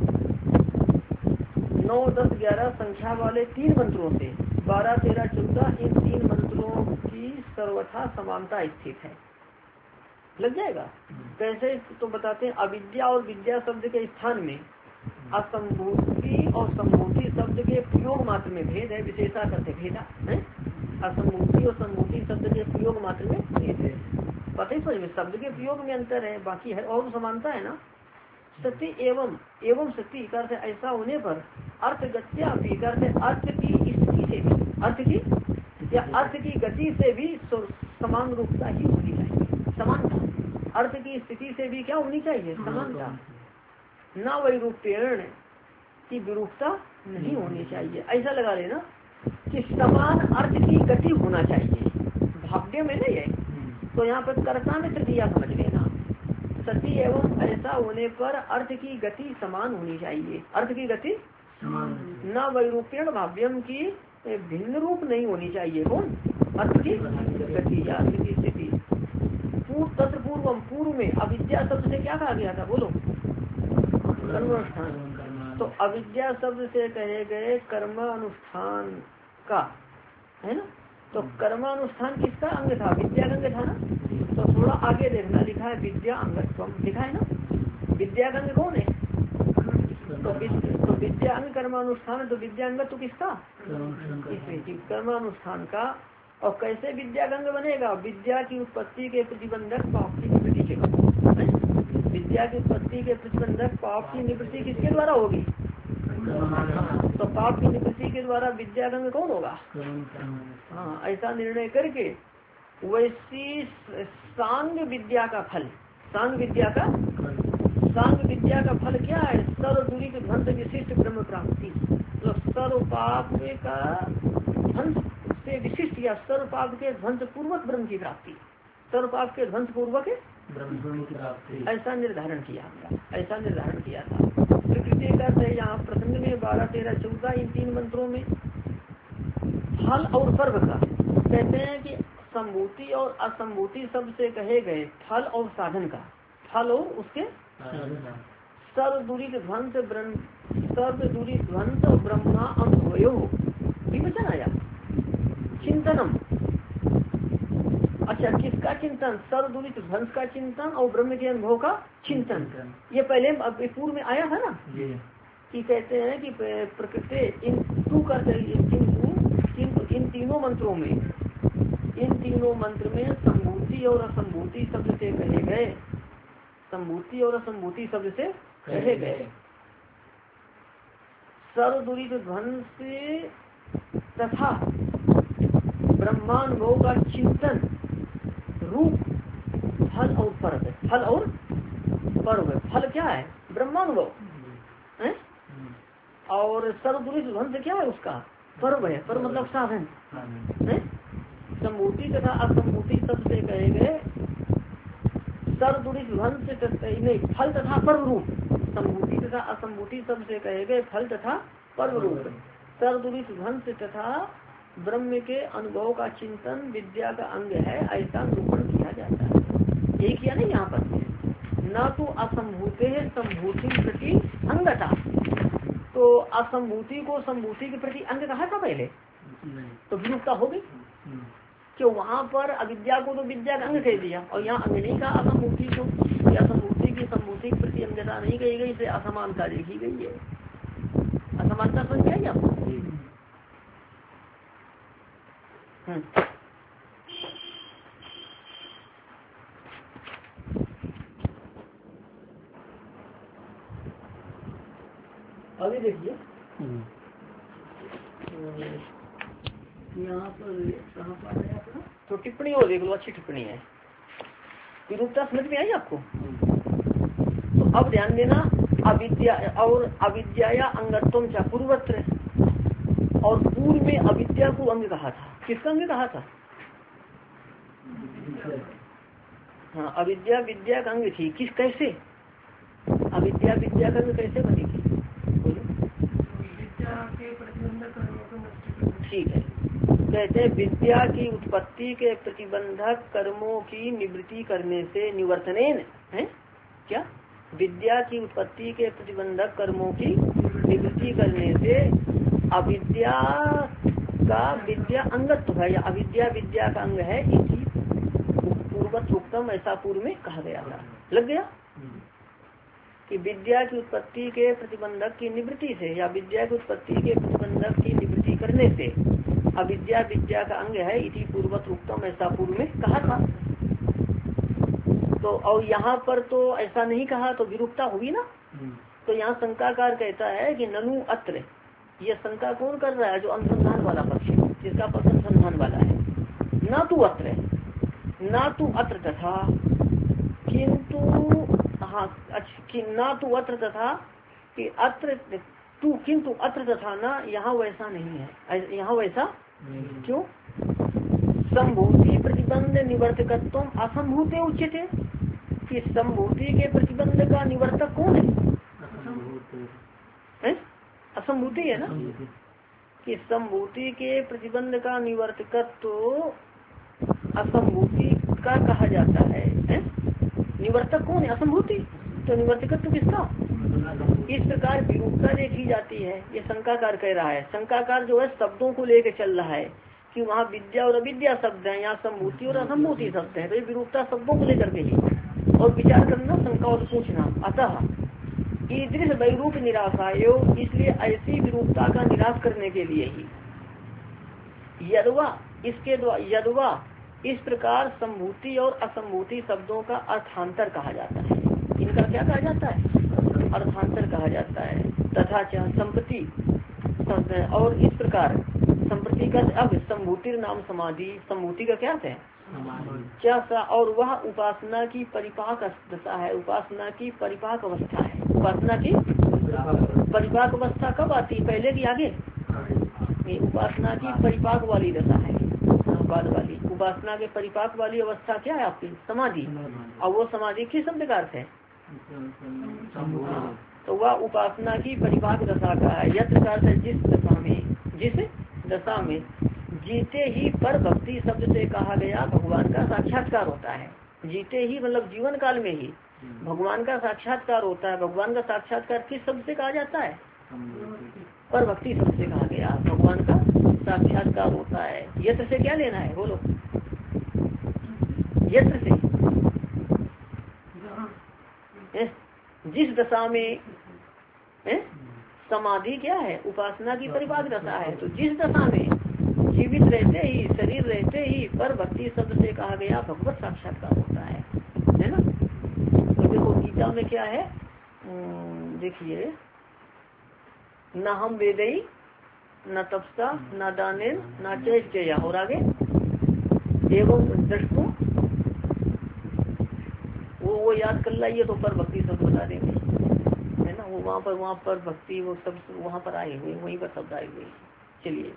Speaker 1: 9, 10, 11 संख्या वाले 3 मंत्रों से 12, 13, 14 इन 3 मंत्रों की सर्वथा समानता स्थित है। लग जाएगा कैसे? तो बताते हैं, अविद्या और विद्या शब्द के स्थान में असंभूति और संभूति शब्द के प्रयोग मात्र में भेद है। विशेषा करते भेदा है, असंभूति और संभूति शब्द के प्रयोग मात्र में भेद है। पता ही समझ में, शब्द के प्रयोग में अंतर है, बाकी है और समानता है ना। सत्य एवं सत्य का अर्थ ऐसा होने पर अर्थगत्या भी का अर्थ अर्थ की स्थिति से भी, अर्थ की या अर्थ की गति से भी समान रूपता ही होनी चाहिए, समानता। अर्थ की स्थिति से भी क्या होनी चाहिए? समानता। न वैरूप्यण की विरूपता नहीं होनी चाहिए। ऐसा लगा लेना कि समान अर्थ की गति होना चाहिए, भाव्य में नहीं है। तो यहाँ पर कर्ता में तृतीया समझ लेना, सती एवं ऐसा होने पर अर्थ की गति समान होनी चाहिए। अर्थ की गति न वैरूप्यण भाव्यम की भिन्न रूप नहीं होनी चाहिए। कौन? अर्थ की गति या अर्थ की स्थिति। तत्र पूर्वम, पूर्व में अविद्या शब्द से क्या कहा गया था? बोलो, कर्मानुष्ठान। तो अविद्या शब्द से कहे गए कर्म अनुष्ठान का है ना। तो कर्मानुष्ठान किसका अंग था? विद्या का अंग था ना। तो थोड़ा आगे देखना, लिखा है विद्या अंगत्वम, लिखा है ना। विद्या का अंग कौन है? तो विद्या अंग कर्मानुष्ठान, तो विद्या अंग तो किसका? कर्मानुष्ठान का। और कैसे विद्या का अंग बनेगा? विद्या की उत्पत्ति के प्रतिबंधक पाप की निवृत्ति के, विद्या की उत्पत्ति के प्रतिबंधक पाप की निवृत्ति किसके द्वारा होगी? तो पाप की निवृत्ति के द्वारा विद्या का अंग कौन होगा? हाँ, ऐसा निर्णय करके वैसी सांग विद्या का फल, सांग विद्या का फल क्या है? सर्व दूरी के ध्वंस विशिष्ट ब्रह्म प्राप्ति। तो सर्व पाप का ध्वंस से विशिष्ट या सर्व पाप के ध्वंस पूर्वक ब्रह्म की प्राप्ति, सर्व पाप के ध्वंस पूर्वक ब्रह्म की प्राप्ति, ऐसा निर्धारण किया था। प्रकृति का है यहाँ प्रसंग में 12, 13, 14 इन 3 मंत्रों में फल और पर्व का कहते हैं कि संभूति और असंभूति शब्द से कहे गए फल और साधन का, फल और उसके सर्व दूरी ध्वंस ब्रह्मा अनुभवयो भी वचन आया। चिंतनम, अच्छा किसका चिंतन? सर्व दूरी ध्वंस का चिंतन और ब्रह्म के अनुभव का चिंतन। ये पहले पूर्व में आया था ना कि कहते हैं कि प्रकृति इन तीनों मंत्र में संभूति और असंभूति शब्द से कहे गए, संभूति और असंभूति शब्द से कहे गए सर्व दूरी ध्वंस तथा ब्रह्मानुभव का चिंतन रूप फल और पर्व। फल क्या है? ब्रह्मानुभव है। और सर्व दूरी ध्वंस क्या है? उसका पर्व है। पर्व मतलब साधन है। संभूति तथा असंभूति शब्द से कहे गए सर्व दूरी ध्वंस नहीं, फल तथा पर्व रूप। संभूति तथा असंभूति शब्द से कहे गए फल तथा पर्व रूप। सर्व दूरी ध्वंस तथा ब्रह्म के अनुभव का चिंतन विद्या का अंग है, ऐसा निरूपण किया जाता है। यही किया नहीं यहाँ पर। न तो असंभूते है संभूति प्रति अंगता, तो असंभूति को संभूति के प्रति अंग कहा था पहले, तो विरुपता होगी क्यों? वहाँ पर अविद्या को तो विद्या का अंग कह दिया और यहाँ अंग नहीं कहा असंभूति को। असंभूति की संभूति के प्रति अंगता नहीं कही गई, इसे असमानता देखी गई है। असमानता समझ गई आपको? अभी देखिए यहाँ पर कहाँ पर है अपना, तो टिप्पणी और देख लो, अच्छी टिप्पणी है। विरूपता समझ में आई आपको? तो अब ध्यान देना, अविद्या और अविद्या या अंगत्वम चा पूर्वत्र, और पूर्व में अविद्या को अंग कहा था। किसका अंग कहा था? हाँ, अविद्या विद्या का अंग थी। किस कैसे अविद्या विद्या का अंग कैसे बनेगी? ठीक है, कहते हैं विद्या की उत्पत्ति के प्रतिबंधक कर्मों की निवृत्ति करने से, निवर्तनेन है क्या? विद्या की उत्पत्ति के प्रतिबंधक कर्मों की निवृत्ति करने से अविद्या का विद्या अंगत्व है या अविद्या विद्या का अंग है, इसी पूर्वत उत्तम ऐसा पूर्व में कहा गया था। लग गया कि विद्या की उत्पत्ति के प्रतिबंधक की निवृत्ति से या विद्या की उत्पत्ति के प्रतिबंधक की निवृत्ति करने से अविद्या विद्या का अंग है, इसी पूर्वत उत्तम ऐसा पूर्व में कहा था। तो और यहाँ पर तो ऐसा नहीं कहा, तो विरूपता होगी ना। तो यहाँ शंकाकार कहता है कि ननु अत्र, ये शंका कौन कर रहा है? जो अनुसंधान वाला पक्ष, जिसका पक्ष अनुसंधान वाला है। न तो अत्र तथा किंतु, हाँ अच्छा, ना तो अत्र तथा कि अत्र तू किंतु अत्र तथा ना, यहाँ वैसा नहीं है। यहाँ वैसा क्यों? संभूति प्रतिबंध निवर्तकत्व असंभूते उच्यते, कि संभूति के प्रतिबंध का निवर्तक कौन है? असंभूति है ना, कि संभूति के प्रतिबंध का निवर्तकत्व असंभूति का कहा जाता है। निवर्तक कौन है? असंभूति। तो निवर्तकत्व किसका? इस प्रकार विरूपता देखी जाती है, ये शंकाकार कह रहा है। शंकाकार जो है शब्दों को लेकर चल रहा है कि वहाँ विद्या और अविद्या शब्द है, यहाँ संभूति और असंभूति शब्द है, तो ये विरूपता शब्दों को लेकर के ही और विचार करना, शंका और पूछना। अतः ईदृश वैरूप निराशायो, इसलिए ऐसी विरूपता का निराश करने के लिए ही यदवा, इसके द्वारा यदवा, इस प्रकार संभूति और असंभूति शब्दों का अर्थांतर कहा जाता है। इनका क्या कहा जाता है? अर्थांतर कहा जाता है। तथा च संप्रति, और इस प्रकार संप्रति का अब संभूति नाम समाधि, संभूति का क्या है क्या सा, और वह उपासना की परिपाक दशा है, उपासना की परिपाक अवस्था है। उपासना की परिपाक अवस्था कब आती है, पहले की आगे? ये उपासना की परिपाक वाली दशा है, बाद वाली। उपासना के परिपाक वाली अवस्था क्या है आपकी? समाधि। और वो समाधि किस शब्द का अर्थ है? तो वह उपासना की परिपाक दशा का है। यत्र का अर्थ है जिस दशा में जीते ही पर भक्ति शब्द से कहा गया भगवान का साक्षात्कार होता है। जीते ही मतलब जीवन काल में ही भगवान का साक्षात्कार होता है। भगवान का साक्षात्कार किस शब्द से कहा जाता है? पर भक्ति शब्द से कहा गया भगवान का साक्षात्कार होता है। यत्र से क्या लेना है, बोलो? यत्र से जिस दशा में समाधि क्या है? उपासना की परिपाक दशा है। तो जिस दशा में जीवित रहते ही, शरीर रहते ही पर भक्ति शब्द से कहा गया भगवत साक्षात्कार होता है ना। तो देखो गीता में क्या है, देखिए, न हम वेदई न तपसा न दानेन न चेष्टया, और आगे एवं दृष्टु, वो याद कर लाइए तो पर भक्ति शब्द बता देंगे, है ना। वो वहाँ पर भक्ति वो सब वहाँ पर आए हुए, वहीं पर शब्द आए हुए। चलिए,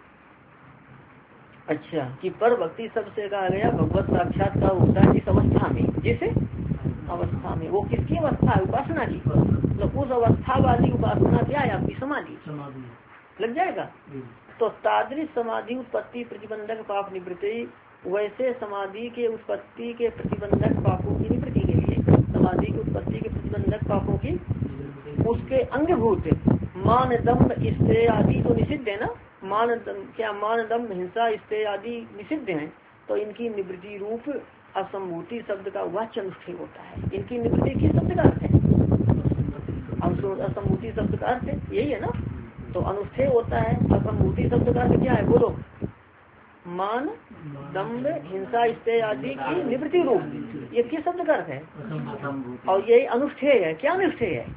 Speaker 1: अच्छा, कि पर भक्ति शब्द से कहा गया भगवत साक्षात्कार होता है जिस अवस्था में, जिस अवस्था में। वो किसकी अवस्था है? उपासना की। तो उस अवस्था वाली उपासना क्या है आपकी? समाधि। लग जाएगा। तो तादृश समाधि उत्पत्ति प्रतिबंधक पाप निवृत्ति, वैसे समाधि के उत्पत्ति के प्रतिबंधक पापों की निवृत्ति के लिए, समाधि की उत्पत्ति के प्रतिबंधक पापों की उसके अंगभूत मान दम्भ स्त्रेय आदि तो निषिद्ध है ना। मान दम्भ हिंसा स्त्रेय आदि निषिद्ध हैं। तो इनकी निवृत्ति रूप असंभूति शब्द का वाच्य अनुष्ठेय होता है। इनकी निवृत्ति किस शब्द का अर्थ है? असंभूति शब्द का अर्थ यही है ना। तो अनुष्ठेय होता है। असंभूति शब्द का अर्थ क्या है, बोलो? मान दम्भ हिंसा स्त्रेय आदि की निवृत्ति रूप, ये किस शब्द का अर्थ है? और यही अनुष्ठेय है। क्या अनुष्ठेय है?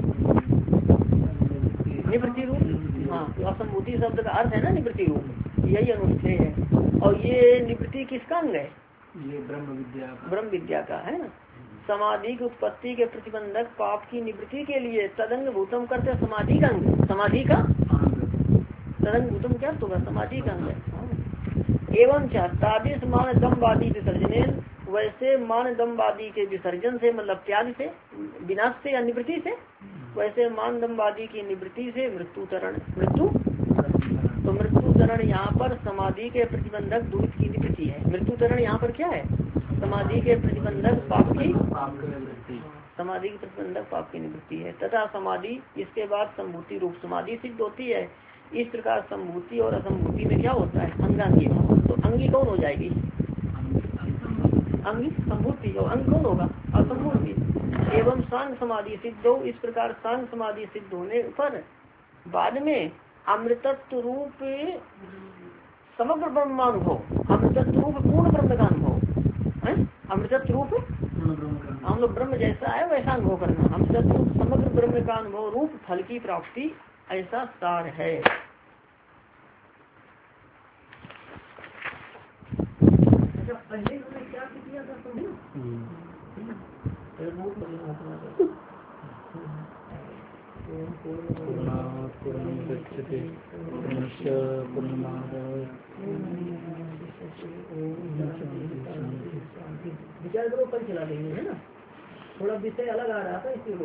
Speaker 1: निवृत्ति रूप। हाँ, तो असंभूति शब्द का अर्थ है ना निवृत्ति रूप, यही अनुष्ठेय है। और ये निवृत्ति किसका अंग है?
Speaker 2: ये ब्रह्म विद्या
Speaker 1: का है ना। समाधि की उत्पत्ति के प्रतिबंधक पाप की निवृत्ति के लिए तदंग भूतम करते समाधि का अंग, समाधि का तदंग भूतम क्या होगा? समाधि का अंग है। एवं तादिश मान दम्बादी विसर्जन, वैसे मान दम्बादी के विसर्जन से मतलब त्याग से, विनाश से या निवृत्ति से, वैसे मान दम्बादी की निवृत्ति से मृत्यु तरण। तो मृत्यु तरण यहाँ पर समाधि के प्रतिबंधक दुरित की निवृत्ति है। मृत्यु तरण यहाँ पर क्या है? समाधि के प्रतिबंधक पाप की, समाधि के प्रतिबंधक पाप की निवृत्ति है। तथा समाधि इसके बाद संभूति रूप समाधि सिद्ध होती है। इस प्रकार संभूति और असंभूति में क्या होता है? अंगांगी भाव। तो अंगी कौन हो जाएगी? अंगी संभूति। और अंग कौन होगा? असंभूति। एवं सांग समाधि सिद्ध हो, इस प्रकार सांग समाधि सिद्ध होने पर बाद में अमृतत्व रूप समग्र ब्रह्मानुभव, अमृतत्व रूप पूर्ण ब्रह्म का अनुभव है। अमृतत्व रूप हम लोग ब्रह्म जैसा है वैसा अनुभव करना। अमृतत्व रूप समग्र ब्रह्म का अनुभव रूप फल की प्राप्ति, ऐसा सार है। पहले क्या किया था तुमने? विचार करो, कल चला देंगे, है ना। थोड़ा विषय अलग आ रहा था इसलिए